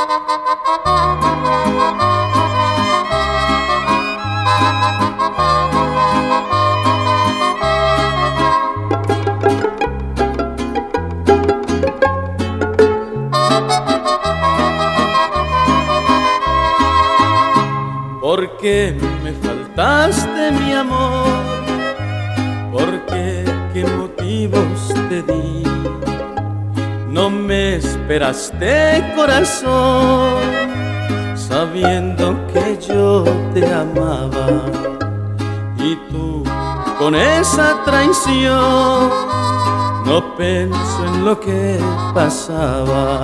¿Por qué me faltaste, mi amor? ¿Por qué? ¿Qué motivos te di? No me esperaste, corazón, sabiendo que yo te amaba. Y tú, con esa traición, no pienso en lo que pasaba.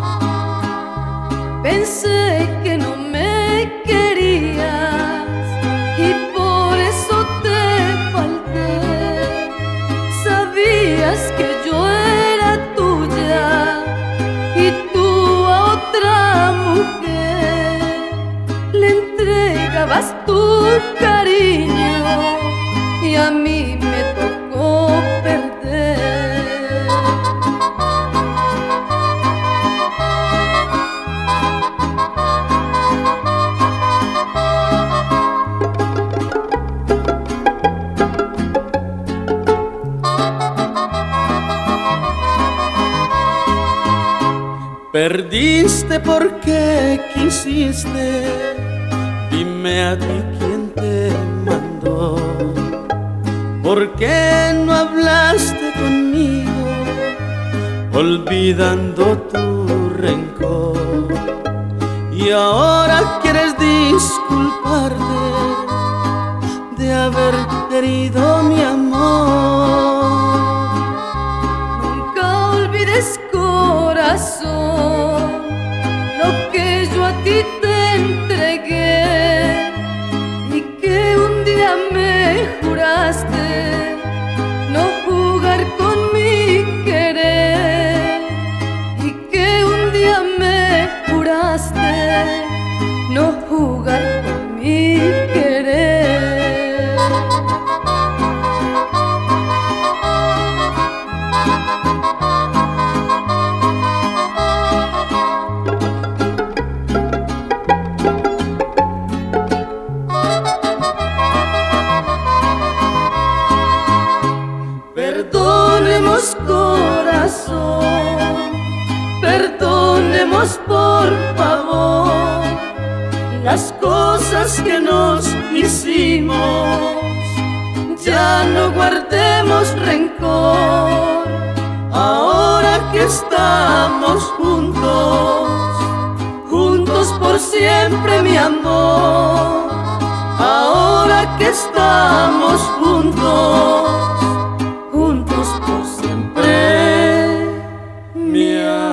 Pensé que no me querías y por eso te falté. Sabías que yo era tuya y tú a otra mujer le entregabas tu cariño y a mí me tocó perder. Perdiste porque quisiste, dime a ti quién te mandó. ¿Por qué no hablaste conmigo, olvidando tu rencor? Y ahora quieres disculparte de haber querido mi amor. Nunca olvides, corazón, lo que yo a ti te entregué y que un día me juraste no jugar con mi querer, y que un día me juraste no jugar con mi querer. Perdonemos, corazón, perdonemos por favor las cosas que nos hicimos. Ya no guardemos rencor, ahora que estamos juntos, juntos por siempre, mi amor. Ahora que estamos juntos, juntos por siempre, mi amor.